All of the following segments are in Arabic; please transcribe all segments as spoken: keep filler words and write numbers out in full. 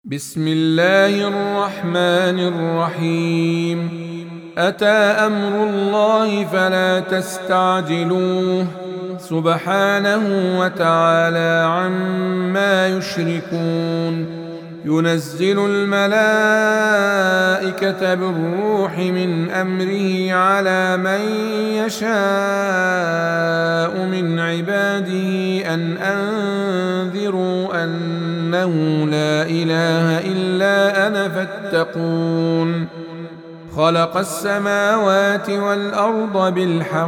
بسم الله الرحمن الرحيم. أتى أمر الله فلا تستعجلوه سبحانه وتعالى عما يشركون. ينزل الملائكة بالروح من أمره على من يشاء من عباده أن أنذروا أنه لا إله إلا أنا فاتقون. خلق السماوات والأرض بالحق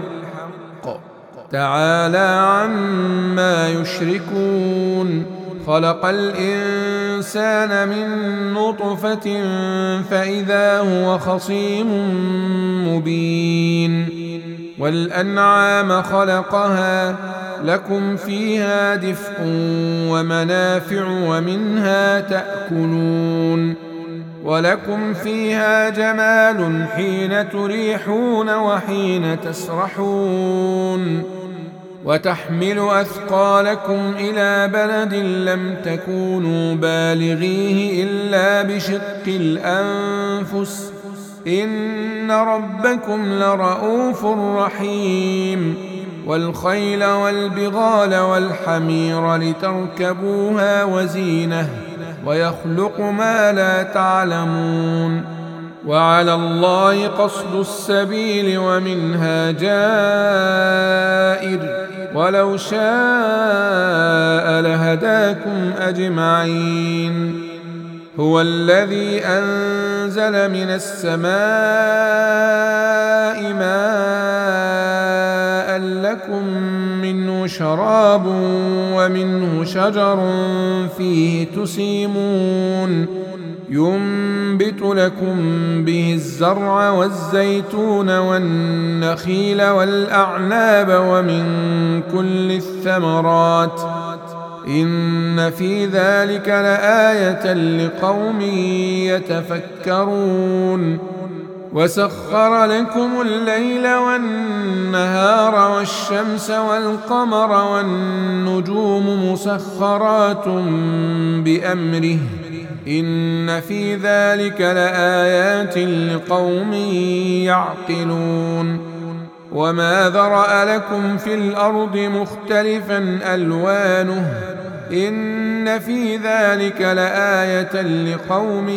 تعالى عما يشركون. خلق الإنسان من نطفة فإذا هو خصيم مبين. والأنعام خلقها لكم فيها دفء ومنافع ومنها تأكلون. ولكم فيها جمال حين تريحون وحين تسرحون. وتحمل أثقالكم إلى بلد لم تكونوا بالغيه إلا بشق الأنفس إن ربكم لرؤوف رحيم. والخيل والبغال والحمير لتركبوها وزينة ويخلق ما لا تعلمون. وعلى الله قصد السبيل ومنها جائر ولو شاء لهداكم أجمعين. هو الذي أنزل من السماء ماء لكم منه شراب ومنه شجر فيه تسيمون. ينبت لكم به الزرع والزيتون والنخيل والأعناب ومن كل الثمرات إن في ذلك لآية لقوم يتفكرون. وسخر لكم الليل والنهار والشمس والقمر والنجوم مسخرات بأمره إن في ذلك لآيات لقوم يعقلون. وما ذرأ لكم في الأرض مختلفا ألوانه إن في ذلك لآية لقوم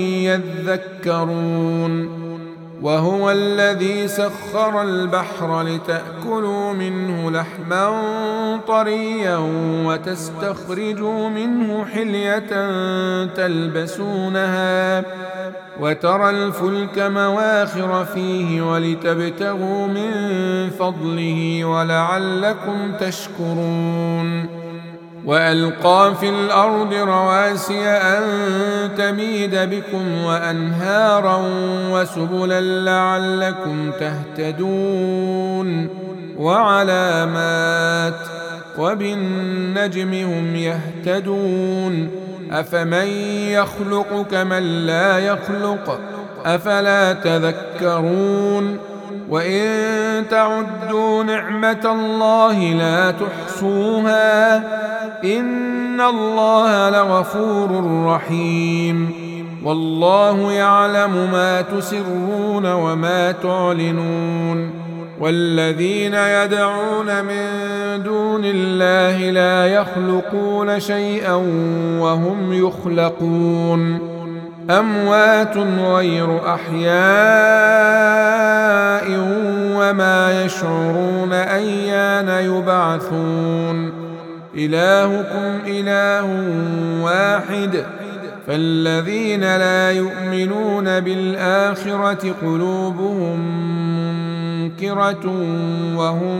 يذكرون. وهو الذي سخر البحر لتأكلوا منه لحما طريا وتستخرجوا منه حلية تلبسونها وترى الفلك مواخر فيه ولتبتغوا من فضله ولعلكم تشكرون. وألقى في الأرض رواسي أن تميد بكم وأنهارا وسبلا لعلكم تهتدون. وعلامات وبالنجم هم يهتدون. أفمن يخلق كمن لا يخلق أفلا تذكرون. وإن تعدوا نعمة الله لا تحصوها إن الله لغفور رحيم. والله يعلم ما تسرون وما تعلنون. والذين يدعون من دون الله لا يخلقون شيئا وهم يخلقون. أموات غير أحياء وما يشعرون أيان يبعثون. إلهكم إله واحد فالذين لا يؤمنون بالآخرة قلوبهم منكرة وهم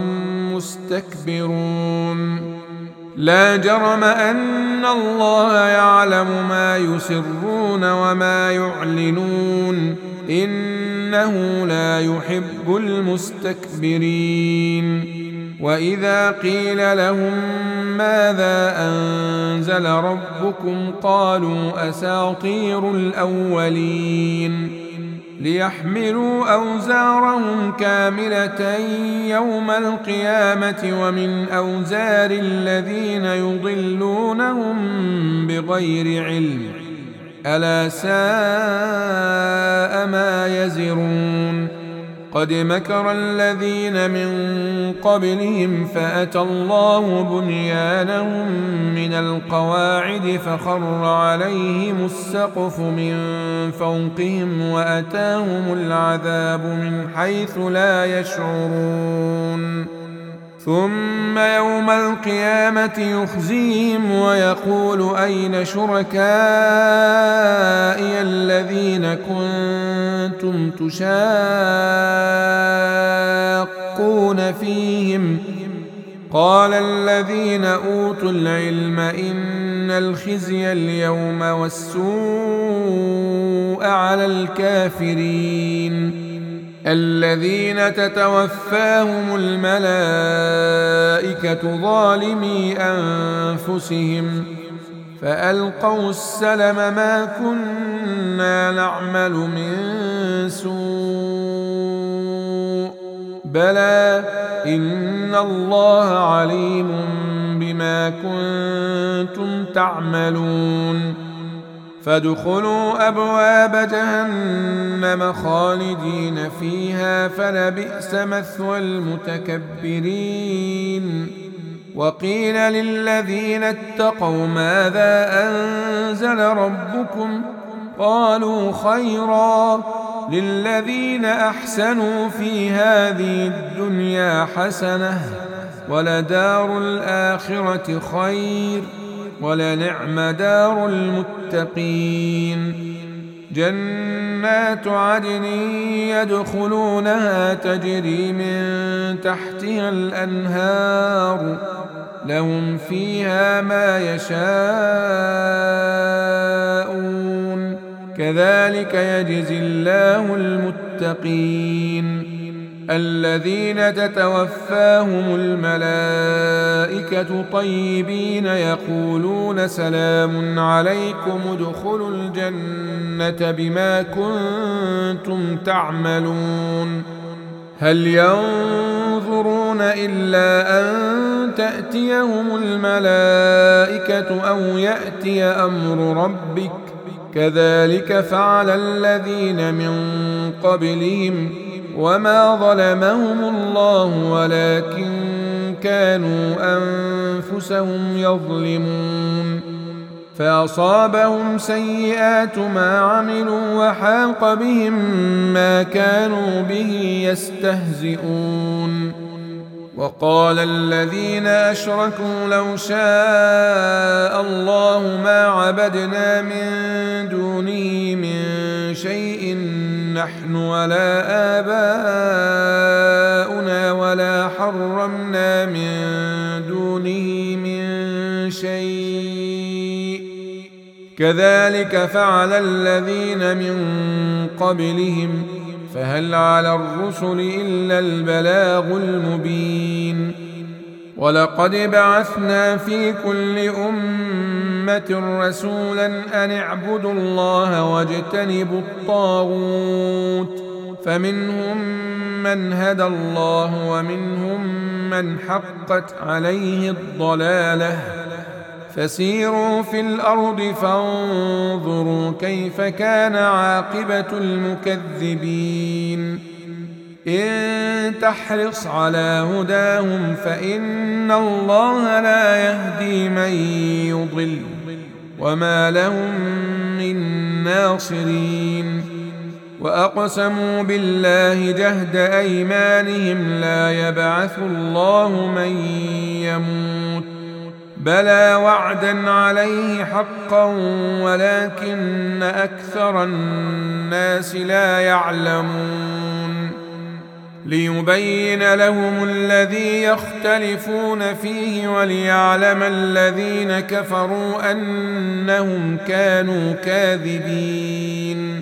مستكبرون. لا جرم أن الله يعلم ما يسرون وما يعلنون إنه لا يحب المستكبرين. وإذا قيل لهم ماذا أنزل ربكم قالوا أساطير الأولين. ليحملوا أوزارهم كاملة يوم القيامة ومن أوزار الذين يضلونهم بغير علم ألا ساء ما يزرون قد مكر الذين من قبلهم فأتى الله بنيانهم من القواعد فخر عليهم السقف من فوقهم وأتاهم العذاب من حيث لا يشعرون ثم يوم القيامة يخزيهم ويقول أين شركائي الذين كنتم تشاقون فيهم قال الذين أوتوا العلم إن الخزي اليوم والسوء على الكافرين الذين تتوفاهم الملائكة ظالمي أنفسهم فألقوا السلم ما كنا نعمل من سوء بلى إن الله عليم بما كنتم تعملون فادخلوا أبواب جهنم خالدين فيها فلبئس مثوى المتكبرين وقيل للذين اتقوا ماذا أنزل ربكم قالوا خيرا للذين أحسنوا في هذه الدنيا حسنة ولدار الآخرة خير ولنعم دار المتقين جنات عدن يدخلونها تجري من تحتها الأنهار لهم فيها ما يشاءون كذلك يجزي الله المتقين الذين تتوفاهم الملائكة طيبين يقولون سلام عليكم ادخلوا الجنة بما كنتم تعملون هل ينظرون إلا أن تأتيهم الملائكة أو يأتي أمر ربك كذلك فعل الذين من قبلهم وما ظلمهم الله ولكن كانوا أنفسهم يظلمون فأصابهم سيئات ما عملوا وحاق بهم ما كانوا به يستهزئون وقال الذين أشركوا لو شاء الله ما عبدنا من دونه من شيء نحن ولا آباؤنا ولا حرمنا من دونه من شيء كذلك فعل الذين من قبلهم فهل على الرسل إلا البلاغ المبين ولقد بعثنا في كل أمة رسولا أن اعبدوا الله واجتنبوا الطاغوت فمنهم من هدى الله ومنهم من حقت عليه الضلالة فسيروا في الأرض فانظروا كيف كان عاقبة المكذبين إن تحرص على هداهم فإن الله لا يهدي من يضل وما لهم من ناصرين وأقسموا بالله جهد أيمانهم لا يبعث الله من يموت بلى وعدا عليه حقا ولكن أكثر الناس لا يعلمون ليبين لهم الذي يختلفون فيه وليعلم الذين كفروا أنهم كانوا كاذبين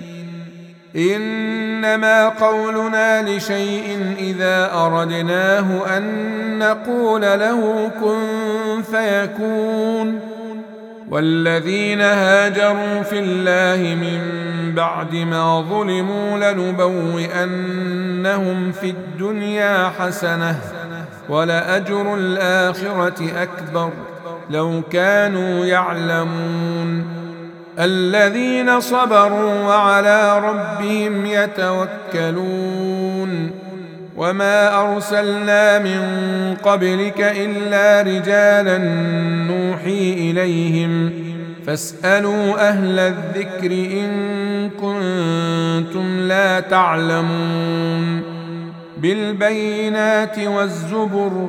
إنما قولنا لشيء إذا أردناه أن نقول له كن فيكون والذين هاجروا في الله من بعد ما ظلموا لنبوئنهم في الدنيا حسنة ولأجر الآخرة أكبر لو كانوا يعلمون الذين صبروا وعلى ربهم يتوكلون وما أرسلنا من قبلك إلا رجالا نوحي إليهم فاسألوا أهل الذكر إن كنتم لا تعلمون بالبينات والزبر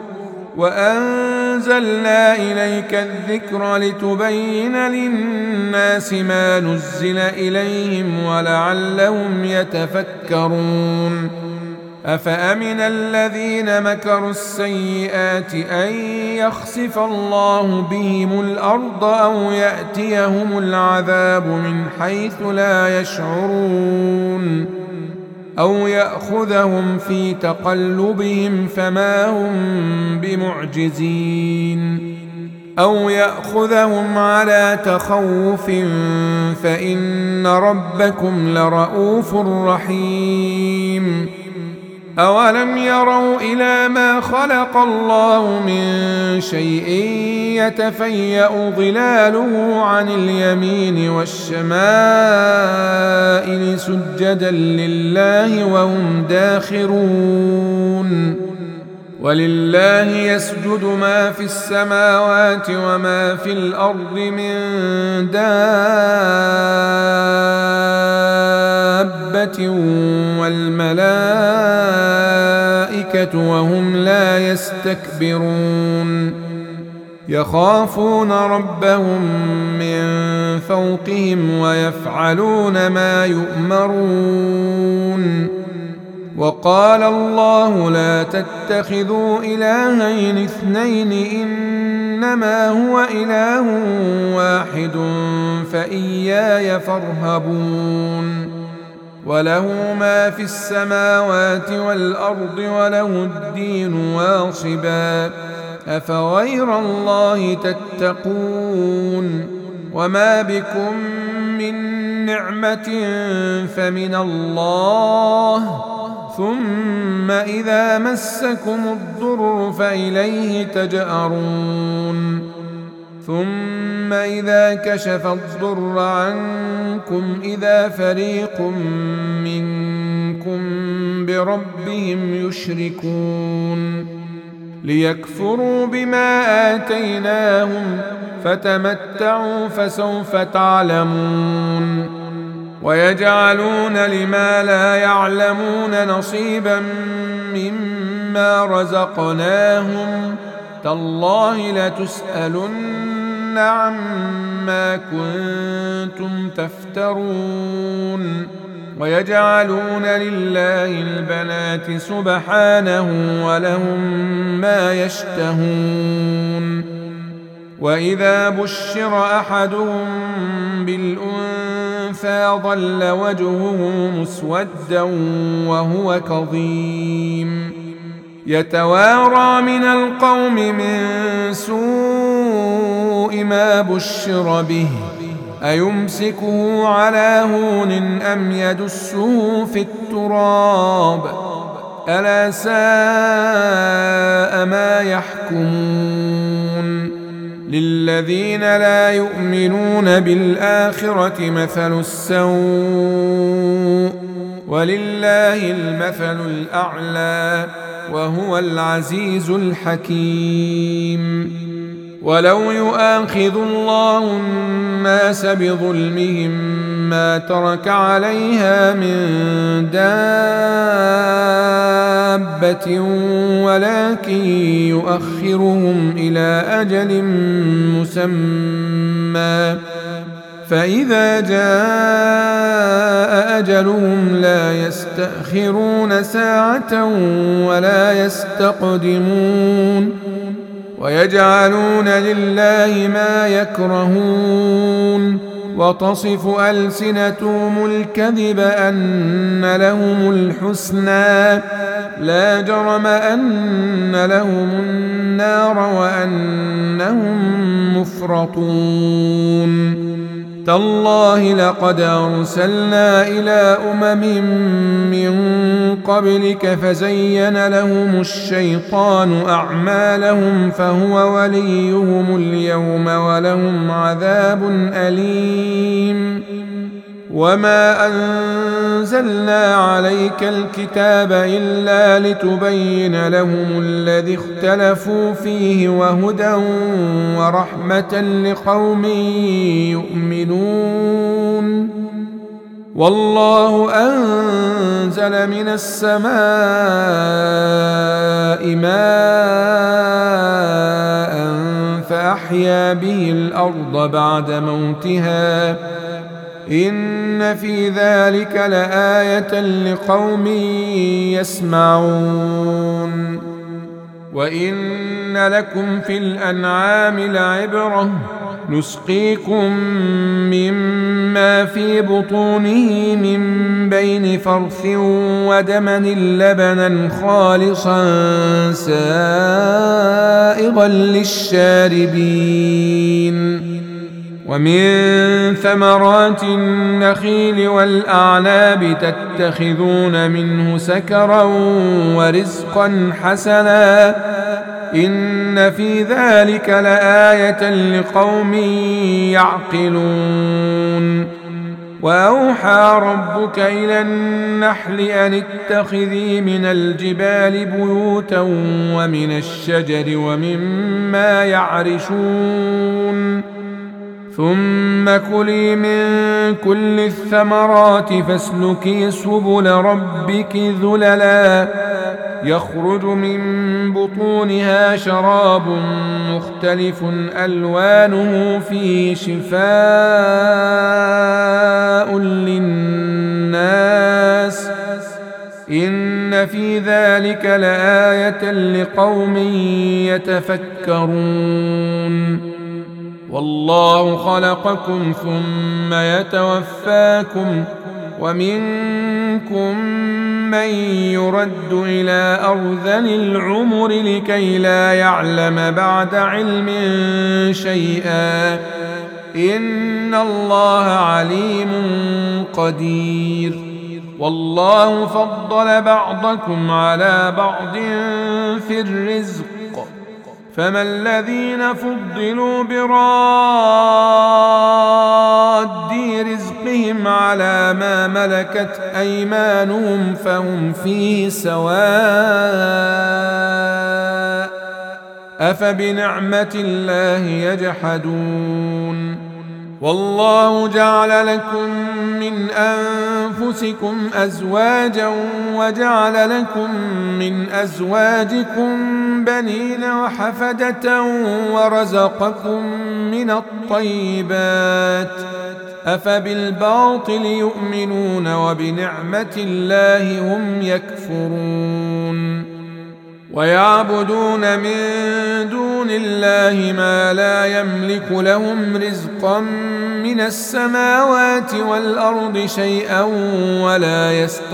وأنزلنا إليك الذكر لتبين للناس ما نزل إليهم ولعلهم يتفكرون أفأمن الذين مكروا السيئات أن يخسف الله بهم الأرض أو يأتيهم العذاب من حيث لا يشعرون أو يأخذهم في تقلبهم فما هم بمعجزين أو يأخذهم على تخوف فإن ربكم لرؤوف رحيم أولم يروا إلى ما خلق الله من شيء يتفيأ ظلاله عن اليمين والشمائل سجدا لله وهم داخرون ولله يسجد ما في السماوات وما في الأرض من دابة والملائكة وهم لا يستكبرون يخافون ربهم من فوقهم ويفعلون ما يؤمرون وقال الله لا تتخذوا إلهين اثنين إنما هو إله واحد فإياي فارهبون وله ما في السماوات والأرض وله الدين واصبا أفغير الله تتقون وما بكم من نعمة فمن الله ثم إذا مسكم الضر فإليه تجأرون ثم إذا كشف الضر عنكم إذا فريق منكم بربهم يشركون ليكفروا بما آتيناهم فتمتعوا فسوف تعلمون ويجعلون لما لا يعلمون نصيبا مما رزقناهم تالله لتسألن عما كنتم تفترون ويجعلون لله البنات سبحانه ولهم ما يشتهون وإذا بشر أحدهم بالأنثى ظل وجهه مسودا وهو كظيم يتوارى من القوم من سوء ما بشر به أيمسكه على هون أم يدسه في التراب ألا ساء ما يحكمون للذين لا يؤمنون بالآخرة مثل السوء ولله المثل الأعلى وهو العزيز الحكيم ولو يؤاخذ الله الناس بظلمهم ما ترك عليها من دابة ولكن يؤخرهم إلى أجل مسمى فإذا جاء أجلهم لا يستأخرون ساعة ولا يستقدمون ويجعلون لله ما يكرهون وتصف ألسنتهم الكذب أن لهم الحسنى لا جرم أن لهم النار وأنهم مفرطون تالله لقد أرسلنا إلى أمم من قبلك فزين لهم الشيطان أعمالهم فهو وليهم اليوم ولهم عذاب أليم وما أنزلنا عليك الكتاب إلا لتبين لهم الذي اختلفوا فيه وهدى ورحمة لقوم يؤمنون والله أنزل من السماء ماء فأحيا به الأرض بعد موتها إن في ذلك لآية لقوم يسمعون وإن لكم في الأنعام لعبرة نسقيكم مما في بطونه من بين فرث ودمن لبنا خالصا سائغا للشاربين ومن ثمرات النخيل والأعناب تتخذون منه سكرا ورزقا حسنا إن في ذلك لآية لقوم يعقلون وأوحى ربك إلى النحل أن اتخذي من الجبال بيوتا ومن الشجر ومما يعرشون ثم كلي من كل الثمرات فاسلكي سبل ربك ذللا يخرج من بطونها شراب مختلف ألوانه فيه شفاء للناس إن في ذلك لآية لقوم يتفكرون والله خلقكم ثم يتوفاكم ومنكم من يرد إلى أرذل العمر لكي لا يعلم بعد علم شيئا إن الله عليم قدير والله فضل بعضكم على بعض في الرزق فما الذين فضلوا براد رزقهم على ما ملكت أيمانهم فهم فيه سواء أفبنعمة الله يجحدون والله جعل لكم من أنفسكم أزواجا وجعل لكم من أزواجكم بنين وحفدة ورزقكم من الطيبات أفبالباطل يؤمنون وبنعمة الله هم يكفرون ويعبدون من دون الله ما لا يملك لهم رزقا من السماوات والأرض شيئا ولا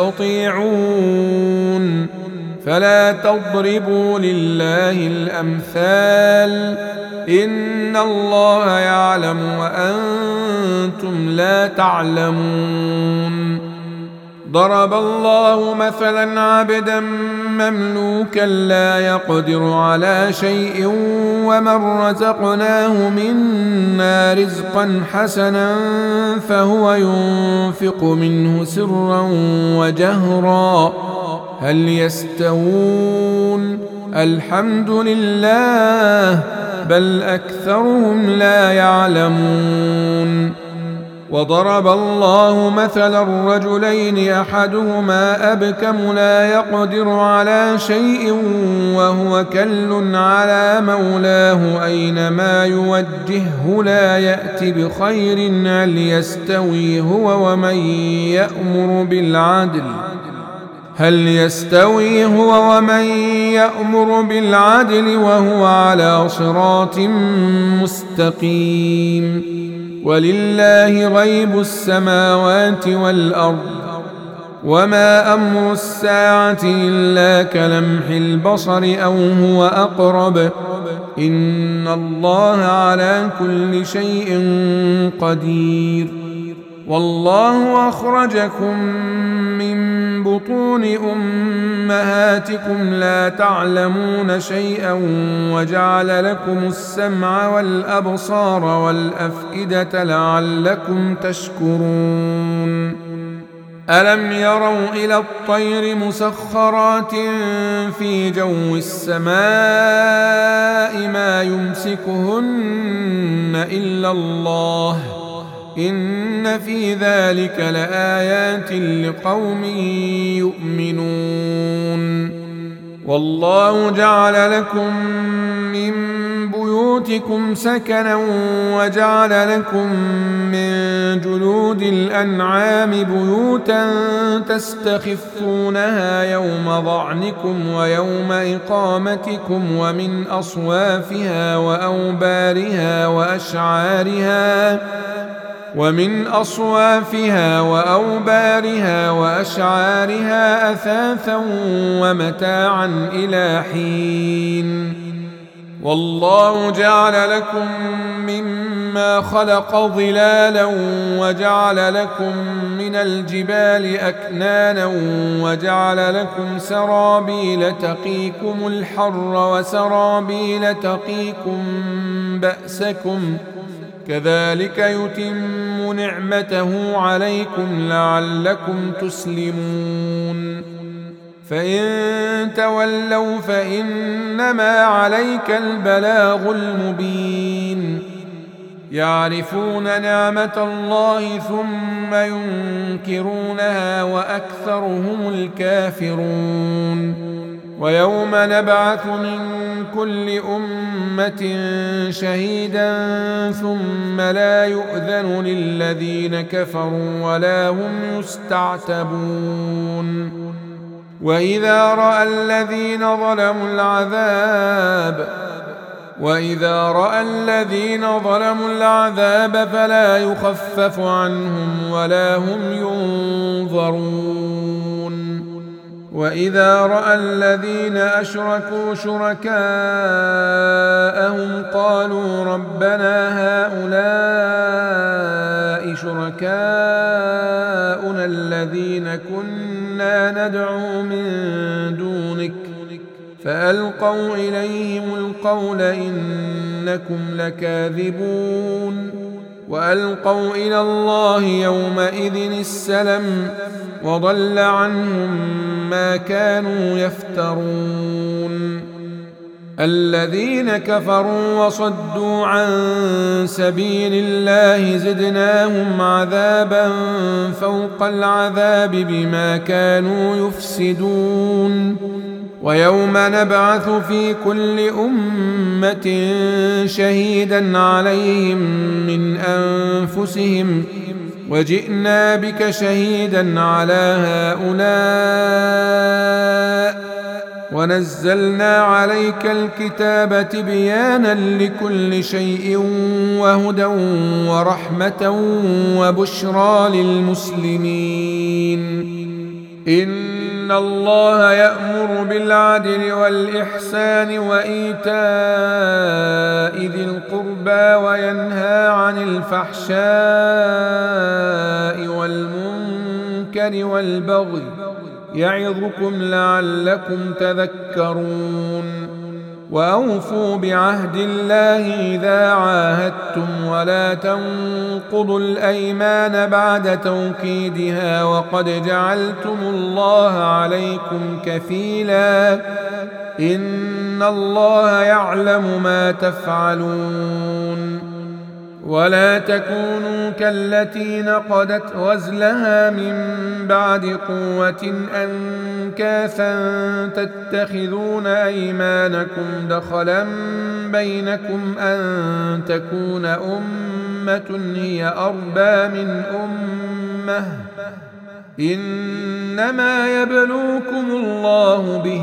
يستطيعون فلا تضربوا لله الأمثال إن الله يعلم وأنتم لا تعلمون ضرب الله مثلا عبدا مملوكا لا يقدر على شيء ومن رزقناه منا رزقا حسنا فهو ينفق منه سرا وجهرا هل يستوون الحمد لله بل أكثرهم لا يعلمون وضرب الله مثلا رجلين أحدهما أبكم لا يقدر على شيء وهو كل على مولاه أينما يوجهه لا يأتي بخير هل يستوي هو ومن يأمر بالعدل هل يستوي هو ومن يأمر بالعدل وهو على صراط مستقيم ولله غيب السماوات والأرض وما أمر الساعة إلا كلمح البصر أو هو أقرب إن الله على كل شيء قدير. والله أخرجكم من بطون أمهاتكم لا تعلمون شيئا وجعل لكم السمع والأبصار والأفئدة لعلكم تشكرون. ألم يروا إلى الطير مسخرات في جو السماء ما يمسكهن إلا الله إن في ذلك لآيات لقوم يؤمنون. والله جعل لكم من بيوتكم سكنا وجعل لكم من جلود الأنعام بيوتا تستخفونها يوم ضعنكم ويوم إقامتكم ومن أصوافها وأوبارها وأشعارها ومن أصوافها وأوبارها وأشعارها أثاثا ومتاعا إلى حين. والله جعل لكم مما خلق ظلالا وجعل لكم من الجبال أكنانا وجعل لكم سرابيل تقيكم الحر وسرابيل تقيكم بأسكم كذلك يتم نعمته عليكم لعلكم تسلمون. فإن تولوا فإنما عليك البلاغ المبين. يعرفون نعمة الله ثم ينكرونها وأكثرهم الكافرون. ويوم نبعث من كل أمة شهيدا ثم لا يؤذن للذين كفروا ولا هم يستعتبون. وإذا رأى الذين ظلموا العذاب وإذا رأى الذين ظلموا العذاب فلا يخفف عنهم ولا هم ينظرون. وإذا رأى الذين أشركوا شركاءهم قالوا ربنا هؤلاء شركاؤنا الذين كنا ندعو من دونك فألقوا إليهم القول إنكم لكاذبون. وألقوا إلى الله يومئذ السلم وضل عنهم ما كانوا يفترون. الذين كفروا وصدوا عن سبيل الله زدناهم عذابا فوق العذاب بما كانوا يفسدون. ويوم نبعث في كل أمة شهيدا عليهم من أنفسهم وجئنا بك شهيدا على هؤلاء ونزلنا عليك الكتاب تبيانا لكل شيء وهدى ورحمة وبشرى للمسلمين. إن الله يأمر بالعدل والإحسان وإيتاء ذي القربى وينهى عن الفحشاء والمنكر والبغي يعظكم لعلكم تذكرون. وأوفوا بعهد الله إذا عاهدتم ولا تنقضوا الأيمان بعد توكيدها وقد جعلتم الله عليكم كفيلا إن الله يعلم ما تفعلون. ولا تكونوا كالتي نقضت غزلها من بعد قوة أنكاثا تتخذون أيمانكم دخلا بينكم أن تكون أمة هي أربى من أمة إنما يبلوكم الله به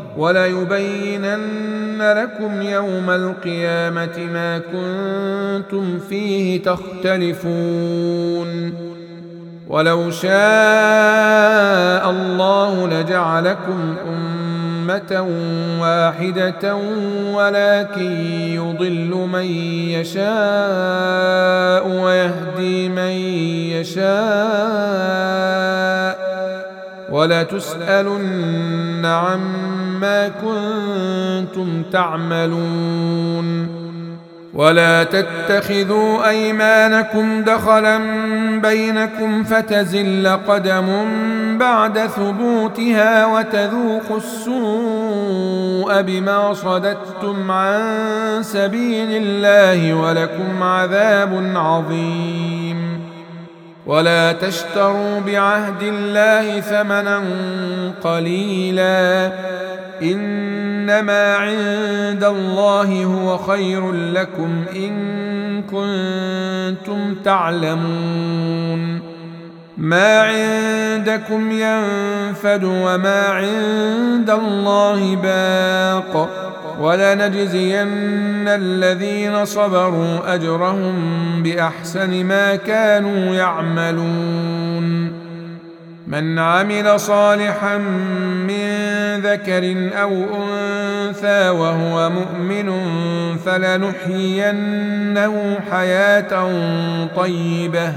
وليبينن لكم يوم القيامة ما كنتم فيه تختلفون. ولو شاء الله لجعلكم أمة أمة واحدة ولكن يضل من يشاء ويهدي من يشاء ولتسألن عما كنتم تعملون. ولا تتخذوا أيمانكم دخلا بينكم فتزل قدم بعد ثبوتها وتذوقوا السوء بما صددتم عن سبيل الله ولكم عذاب عظيم. ولا تشتروا بعهد الله ثمنا قليلا إنما عند الله هو خير لكم إن كنتم تعلمون. ما عندكم ينفد وما عند الله باق ولنجزين الذين صبروا أجرهم بأحسن ما كانوا يعملون. من عمل صالحا من ذكر أو أنثى وهو مؤمن فلنحيينه حياة طيبة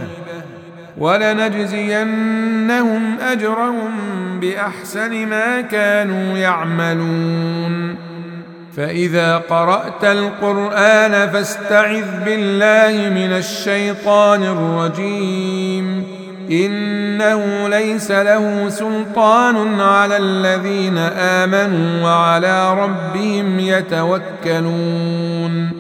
ولنجزينهم أجرهم بأحسن ما كانوا يعملون. فإذا قرأت القرآن فاستعذ بالله من الشيطان الرجيم إنه ليس له سلطان على الذين آمنوا وعلى ربهم يتوكلون.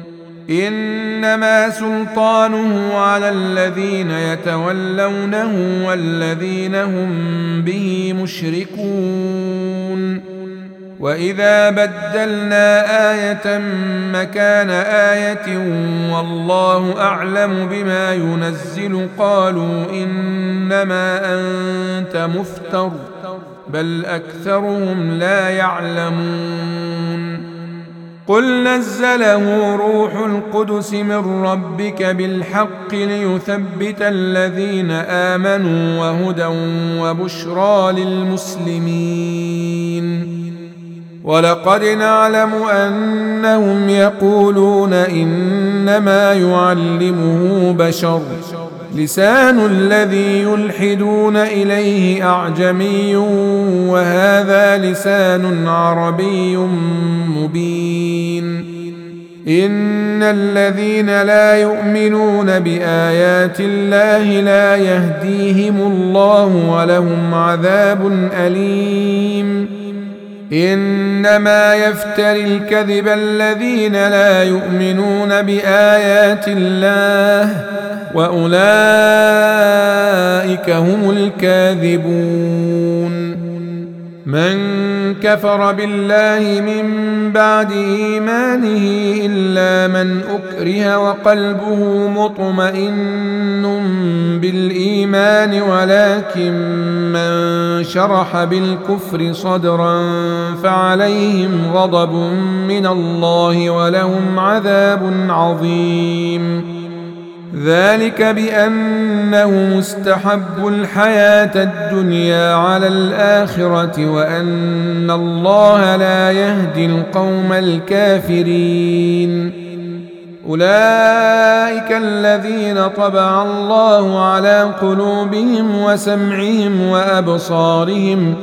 إنما سلطانه على الذين يتولونه والذين هم به مشركون. وإذا بدلنا آية مكان آية والله أعلم بما ينزل قالوا إنما أنت مفتر بل أكثرهم لا يعلمون. قل نزله روح القدس من ربك بالحق ليثبت الذين آمنوا وهدى وبشرى للمسلمين. ولقد نعلم أنهم يقولون إنما يعلمه بشر لسان الذي يلحدون إليه أعجمي وهذا لسان عربي مبين. إن الذين لا يؤمنون بآيات الله لا يهديهم الله ولهم عذاب أليم. إنما يفتري الكذب الذين لا يؤمنون بآيات الله وأولئك هم الكاذبون. من كفر بالله من بعد إيمانه إلا من أكره وقلبه مطمئن بالإيمان ولكن من شرح بالكفر صدرا فعليهم غضب من الله ولهم عذاب عظيم. ذلك بأنه مستحب الحياة الدنيا على الآخرة وأن الله لا يهدي القوم الكافرين. أولئك الذين طبع الله على قلوبهم وسمعهم وأبصارهم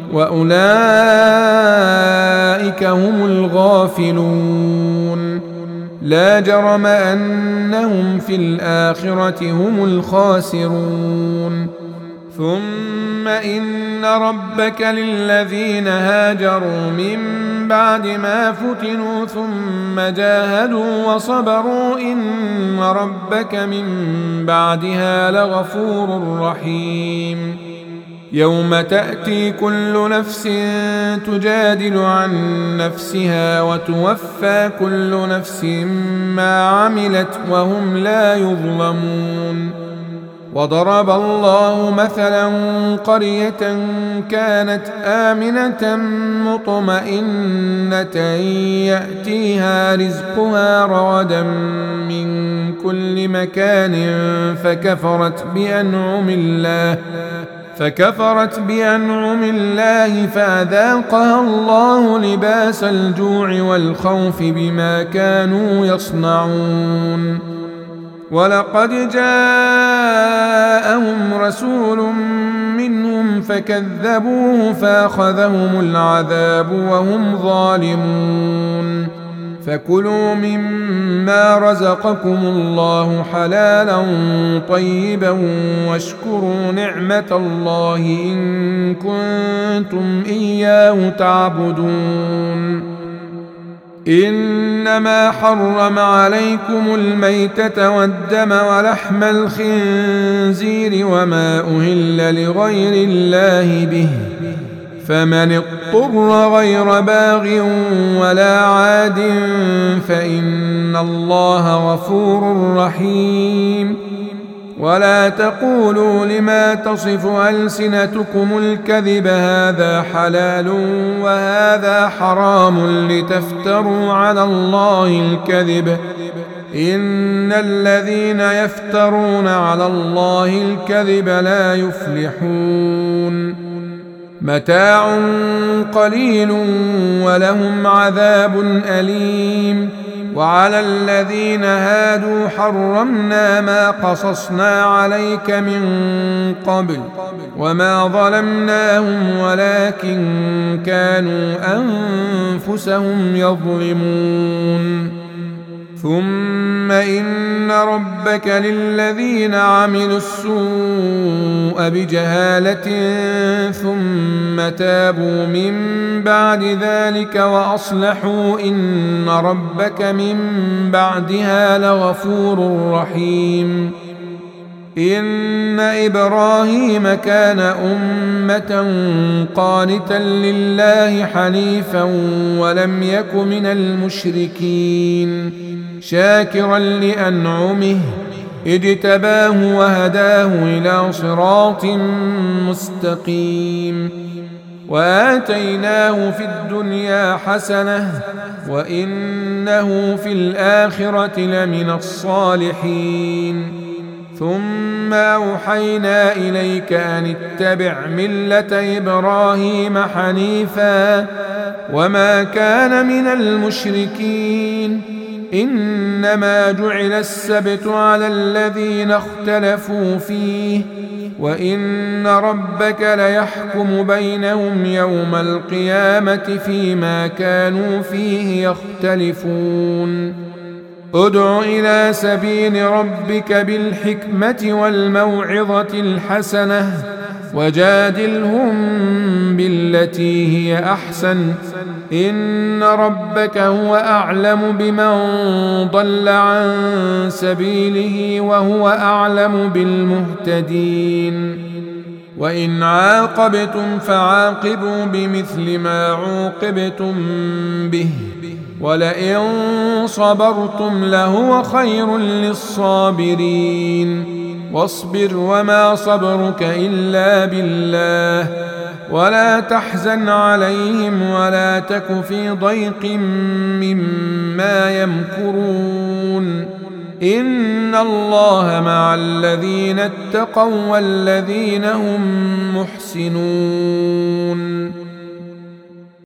وأولئك هم الغافلون. لا جرم أنهم في الآخرة هم الخاسرون. ثم إن ربك للذين هاجروا من بعد ما فتنوا ثم جاهدوا وصبروا إن ربك من بعدها لغفور رحيم. يوم تأتي كل نفس تجادل عن نفسها وتوفى كل نفس ما عملت وهم لا يظلمون. وضرب الله مثلا قرية كانت آمنة مطمئنة يأتيها رزقها رغدا من كل مكان فكفرت بأنعم الله فكفرت بأنعم الله فأذاقها الله لباس الجوع والخوف بما كانوا يصنعون. ولقد جاءهم رسول منهم فكذبوه فأخذهم العذاب وهم ظالمون. فكلوا مما رزقكم الله حلالا طيبا واشكروا نعمة الله إن كنتم إياه تعبدون. إنما حرم عليكم الميتة والدم ولحم الخنزير وما أهل لغير الله به، فمن اضطر غير باغ ولا عاد فإن الله غفور رحيم. ولا تقولوا لما تصف ألسنتكم الكذب هذا حلال وهذا حرام لتفتروا على الله الكذب، إن الذين يفترون على الله الكذب لا يفلحون. متاع قليل ولهم عذاب أليم. وعلى الذين هادوا حرمنا ما قصصنا عليك من قبل وما ظلمناهم ولكن كانوا أنفسهم يظلمون. ثم إن ربك للذين عملوا السوء بجهالة ثم تابوا من بعد ذلك وأصلحوا إن ربك من بعدها لغفور رحيم. إن إبراهيم كان أمة قانتا لله حنيفا ولم يك من المشركين، شاكرا لأنعمه اجتباه وهداه إلى صراط مستقيم. وآتيناه في الدنيا حسنة وإنه في الآخرة لمن الصالحين. ثم أوحينا إليك أن اتبع ملة إبراهيم حنيفا وما كان من المشركين. إنما جعل السبت على الذين اختلفوا فيه وإن ربك ليحكم بينهم يوم القيامة فيما كانوا فيه يختلفون. ادع إلى سبيل ربك بالحكمة والموعظة الحسنة وجادلهم بالتي هي أحسن، إن ربك هو أعلم بمن ضل عن سبيله وهو أعلم بالمهتدين. وإن عاقبتم فعاقبوا بمثل ما عوقبتم به ولئن صبرتم لهو خير للصابرين. واصبر وما صبرك إلا بالله ولا تحزن عليهم ولا تك في ضيق مما يمكرون. إن الله مع الذين اتقوا والذين هم محسنون.